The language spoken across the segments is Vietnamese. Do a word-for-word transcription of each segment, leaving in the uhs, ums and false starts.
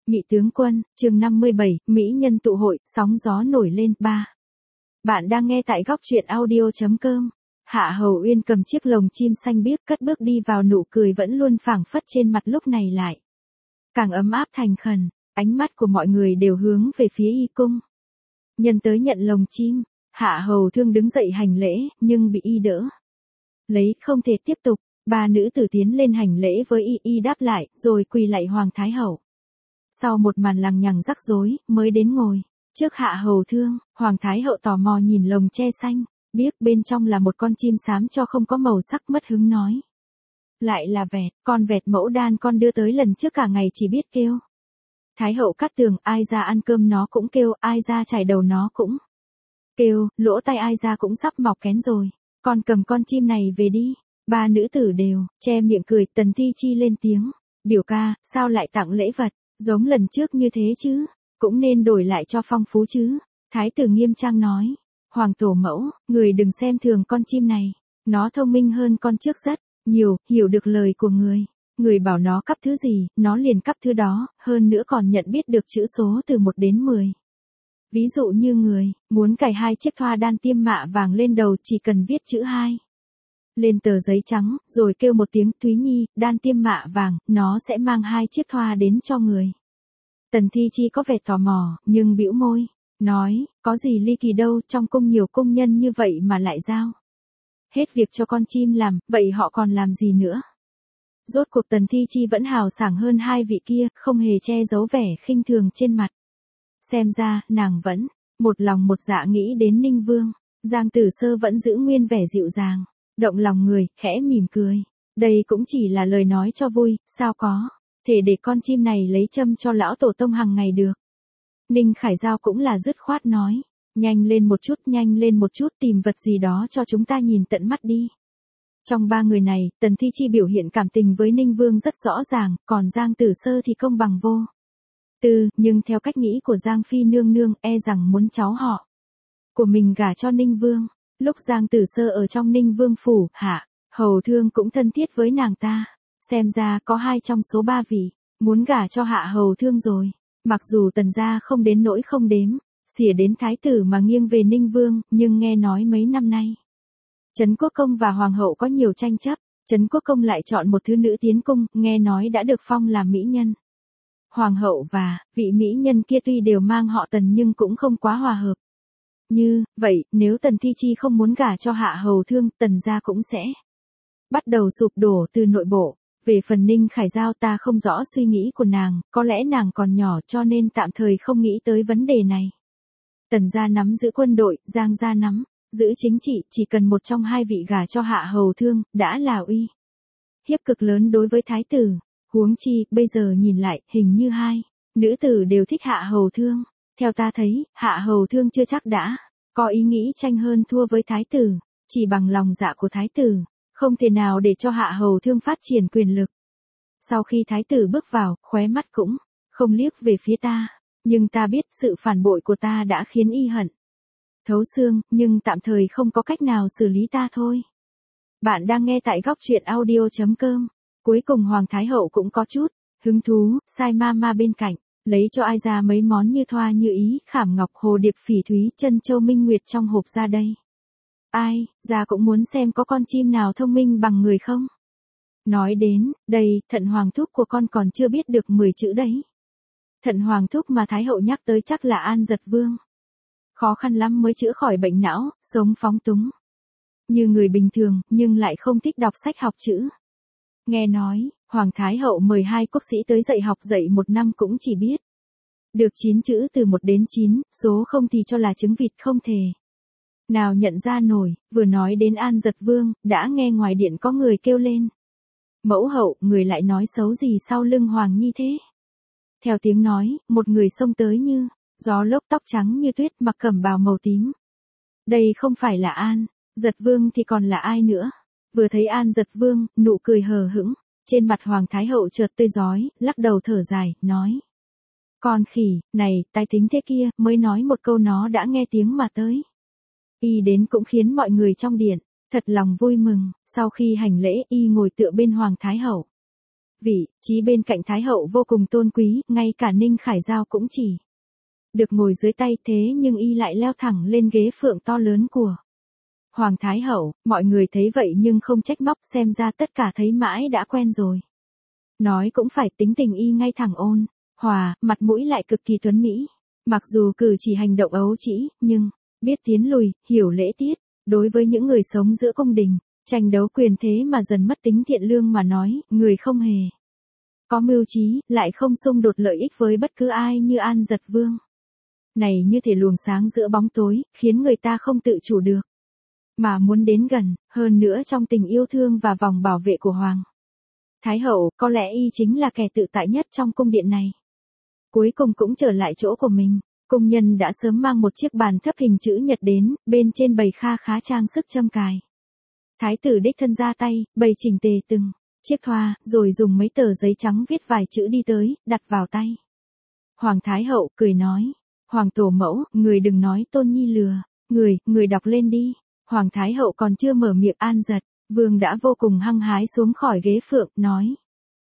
Nhị tướng quân, chương năm mươi bảy, Mỹ nhân tụ hội, sóng gió nổi lên, ba. Bạn đang nghe tại góc truyện audio chấm com. Hạ Hầu Uyên cầm chiếc lồng chim xanh biếc cất bước đi vào, nụ cười vẫn luôn phảng phất trên mặt lúc này lại càng ấm áp thành khẩn, ánh mắt của mọi người đều hướng về phía y cung. Nhân tới nhận lồng chim, Hạ Hầu Thương đứng dậy hành lễ, nhưng bị y đỡ lấy, không thể tiếp tục. Ba nữ tử tiến lên hành lễ với y, y đáp lại, rồi quỳ lạy Hoàng Thái Hậu. Sau một màn lằng nhằng rắc rối, mới đến ngồi trước Hạ Hầu Thương. Hoàng Thái Hậu tò mò nhìn lồng tre xanh biếc, bên trong là một con chim xám cho không có màu sắc, mất hứng nói: lại là vẹt, con vẹt mẫu đan con đưa tới lần trước cả ngày chỉ biết kêu. Thái Hậu Cát Tường, ai ra ăn cơm nó cũng kêu, ai ra chải đầu nó cũng kêu, lỗ tai ai ra cũng sắp mọc kén rồi, con cầm con chim này về đi. Ba nữ tử đều che miệng cười. Tần Thi Chi lên tiếng: biểu ca, sao lại tặng lễ vật giống lần trước như thế chứ, cũng nên đổi lại cho phong phú chứ. Thái tử nghiêm trang nói: Hoàng tổ mẫu, người đừng xem thường con chim này, nó thông minh hơn con trước rất nhiều, hiểu được lời của người. Người bảo nó cắp thứ gì, nó liền cắp thứ đó, hơn nữa còn nhận biết được chữ số từ một đến mười. Ví dụ như người muốn cài hai chiếc thoa đan tiêm mạ vàng lên đầu, chỉ cần viết chữ hai lên tờ giấy trắng, rồi kêu một tiếng Thúy Nhi, đan tiêm mạ vàng, nó sẽ mang hai chiếc thoa đến cho người. Tần Thi Chi có vẻ tò mò, nhưng bĩu môi, nói: có gì ly kỳ đâu, trong cung nhiều công nhân như vậy mà lại giao hết việc cho con chim làm, vậy họ còn làm gì nữa. Rốt cuộc Tần Thi Chi vẫn hào sảng hơn hai vị kia, không hề che giấu vẻ khinh thường trên mặt. Xem ra, nàng vẫn một lòng một dạ nghĩ đến Ninh Vương. Giang Tử Sơ vẫn giữ nguyên vẻ dịu dàng, động lòng người, khẽ mỉm cười. Đây cũng chỉ là lời nói cho vui, sao có thể để con chim này lấy châm cho lão tổ tông hàng ngày được. Ninh Khải Giao cũng là dứt khoát nói: nhanh lên một chút, nhanh lên một chút, tìm vật gì đó cho chúng ta nhìn tận mắt đi. Trong ba người này, Tần Thi Chi biểu hiện cảm tình với Ninh Vương rất rõ ràng, còn Giang Tử Sơ thì công bằng vô tư, nhưng theo cách nghĩ của Giang Phi nương nương, e rằng muốn cháu họ của mình gả cho Ninh Vương. Lúc Giang Tử Sơ ở trong Ninh Vương phủ, Hạ Hầu Thương cũng thân thiết với nàng ta. Xem ra có hai trong số ba vị muốn gả cho Hạ Hầu Thương rồi. Mặc dù Tần gia không đến nỗi không đếm xỉa đến thái tử mà nghiêng về Ninh Vương, nhưng nghe nói mấy năm nay Trấn Quốc Công và Hoàng hậu có nhiều tranh chấp. Trấn Quốc Công lại chọn một thứ nữ tiến cung, nghe nói đã được phong làm mỹ nhân. Hoàng hậu và vị mỹ nhân kia tuy đều mang họ Tần nhưng cũng không quá hòa hợp. Như vậy, nếu Tần Thi Chi không muốn gả cho Hạ Hầu Thương, Tần gia cũng sẽ bắt đầu sụp đổ từ nội bộ. Về phần Ninh Khải Giao, ta không rõ suy nghĩ của nàng, có lẽ nàng còn nhỏ cho nên tạm thời không nghĩ tới vấn đề này. Tần gia nắm giữ quân đội, Giang gia nắm giữ chính trị, chỉ cần một trong hai vị gả cho Hạ Hầu Thương, đã là uy hiếp cực lớn đối với thái tử. Huống chi, bây giờ nhìn lại, hình như hai nữ tử đều thích Hạ Hầu Thương. Theo ta thấy, Hạ Hầu Thương chưa chắc đã có ý nghĩ tranh hơn thua với thái tử, chỉ bằng lòng dạ của thái tử, không thể nào để cho Hạ Hầu Thương phát triển quyền lực. Sau khi thái tử bước vào, khóe mắt cũng không liếc về phía ta, nhưng ta biết sự phản bội của ta đã khiến y hận thấu xương, nhưng tạm thời không có cách nào xử lý ta thôi. Bạn đang nghe tại góc truyện audio chấm com. Cuối cùng Hoàng Thái Hậu cũng có chút hứng thú, sai ma ma bên cạnh lấy cho ai ra mấy món như thoa như ý, khảm ngọc, hồ điệp, phỉ thúy, chân châu, minh nguyệt trong hộp ra đây. Ai, ra cũng muốn xem có con chim nào thông minh bằng người không. Nói đến đây, Thận Hoàng thúc của con còn chưa biết được mười chữ đấy. Thận Hoàng thúc mà Thái Hậu nhắc tới chắc là An Giật Vương. Khó khăn lắm mới chữa khỏi bệnh não, sống phóng túng như người bình thường, nhưng lại không thích đọc sách học chữ. Nghe nói, Hoàng Thái Hậu mời hai quốc sĩ tới dạy học, dạy một năm cũng chỉ biết được chín chữ từ một đến chín, số không thì cho là trứng vịt, không thể nào nhận ra nổi. Vừa nói đến An Giật Vương, đã nghe ngoài điện có người kêu lên: mẫu hậu, người lại nói xấu gì sau lưng Hoàng Nhi thế? Theo tiếng nói, một người xông tới như gió lốc, tóc trắng như tuyết, mặc cẩm bào màu tím. Đây không phải là An Giật Vương thì còn là ai nữa? Vừa thấy An Giật Vương, nụ cười hờ hững trên mặt Hoàng Thái Hậu chợt tươi rói, lắc đầu thở dài, nói: con khỉ này, tai tính thế kia, mới nói một câu nó đã nghe tiếng mà tới. Y đến cũng khiến mọi người trong điện thật lòng vui mừng. Sau khi hành lễ, y ngồi tựa bên Hoàng Thái Hậu, vị trí bên cạnh Thái hậu vô cùng tôn quý, ngay cả Ninh Khải Giao cũng chỉ được ngồi dưới tay, thế nhưng y lại leo thẳng lên ghế phượng to lớn của Hoàng Thái hậu. Mọi người thấy vậy nhưng không trách móc, xem ra tất cả thấy mãi đã quen rồi. Nói cũng phải, tính tình y ngay thẳng ôn hòa, mặt mũi lại cực kỳ tuấn mỹ. Mặc dù cử chỉ hành động ấu trĩ, nhưng biết tiến lùi, hiểu lễ tiết. Đối với những người sống giữa cung đình, tranh đấu quyền thế mà dần mất tính thiện lương mà nói, người không hề có mưu trí, lại không xung đột lợi ích với bất cứ ai như An Giật Vương. Này như thể luồng sáng giữa bóng tối, khiến người ta không tự chủ được mà muốn đến gần, hơn nữa trong tình yêu thương và vòng bảo vệ của Hoàng Thái hậu, có lẽ y chính là kẻ tự tại nhất trong cung điện này. Cuối cùng cũng trở lại chỗ của mình, cung nhân đã sớm mang một chiếc bàn thấp hình chữ nhật đến, bên trên bày kha khá trang sức châm cài. Thái tử đích thân ra tay, bày chỉnh tề từng chiếc thoa, rồi dùng mấy tờ giấy trắng viết vài chữ đi tới, đặt vào tay Hoàng Thái hậu, cười nói, Hoàng tổ mẫu, người đừng nói tôn nhi lừa, người, người đọc lên đi. Hoàng Thái hậu còn chưa mở miệng, An Giật Vương đã vô cùng hăng hái xuống khỏi ghế phượng, nói,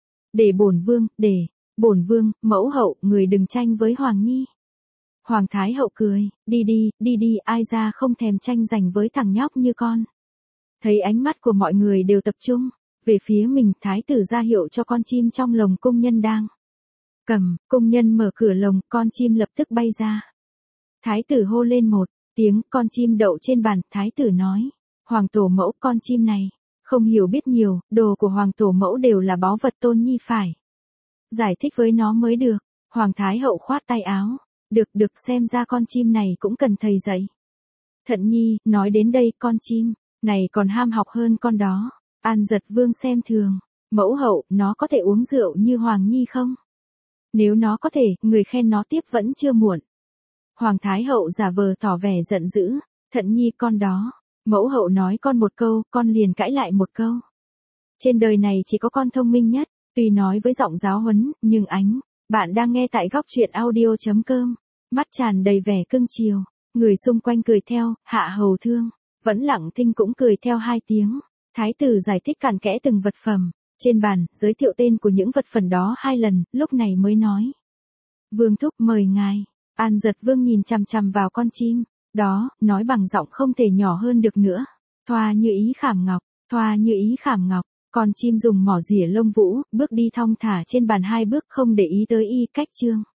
để bổn vương, để bổn vương, mẫu hậu, người đừng tranh với Hoàng nhi. Hoàng Thái hậu cười, đi đi, đi đi, ai ra không thèm tranh giành với thằng nhóc như con. Thấy ánh mắt của mọi người đều tập trung về phía mình, thái tử ra hiệu cho con chim trong lồng cung nhân đang cầm, cung nhân mở cửa lồng, con chim lập tức bay ra. Thái tử hô lên một tiếng, con chim đậu trên bàn, thái tử nói, Hoàng tổ mẫu, con chim này không hiểu biết nhiều, đồ của Hoàng tổ mẫu đều là báu vật, tôn nhi phải giải thích với nó mới được. Hoàng Thái hậu khoát tay áo, được được, xem ra con chim này cũng cần thầy dạy. Thận nhi, nói đến đây, con chim này còn ham học hơn con đó. An Giật Vương xem thường, mẫu hậu, nó có thể uống rượu như Hoàng nhi không? Nếu nó có thể, người khen nó tiếp vẫn chưa muộn. Hoàng Thái hậu giả vờ tỏ vẻ giận dữ, Thận nhi con đó, mẫu hậu nói con một câu, con liền cãi lại một câu. Trên đời này chỉ có con thông minh nhất, tuy nói với giọng giáo huấn, nhưng ánh, bạn đang nghe tại góc truyện audio.com, mắt tràn đầy vẻ cưng chiều, người xung quanh cười theo, Hạ hầu thương, vẫn lặng thinh cũng cười theo hai tiếng. Thái tử giải thích cặn kẽ từng vật phẩm trên bàn, giới thiệu tên của những vật phẩm đó hai lần, lúc này mới nói, Vương thúc mời ngài. An Giật Vương nhìn chằm chằm vào con chim đó, nói bằng giọng không thể nhỏ hơn được nữa, thoa như ý khảm ngọc, thoa như ý khảm ngọc. Con chim dùng mỏ rỉa lông vũ, bước đi thong thả trên bàn hai bước, không để ý tới y cách chương.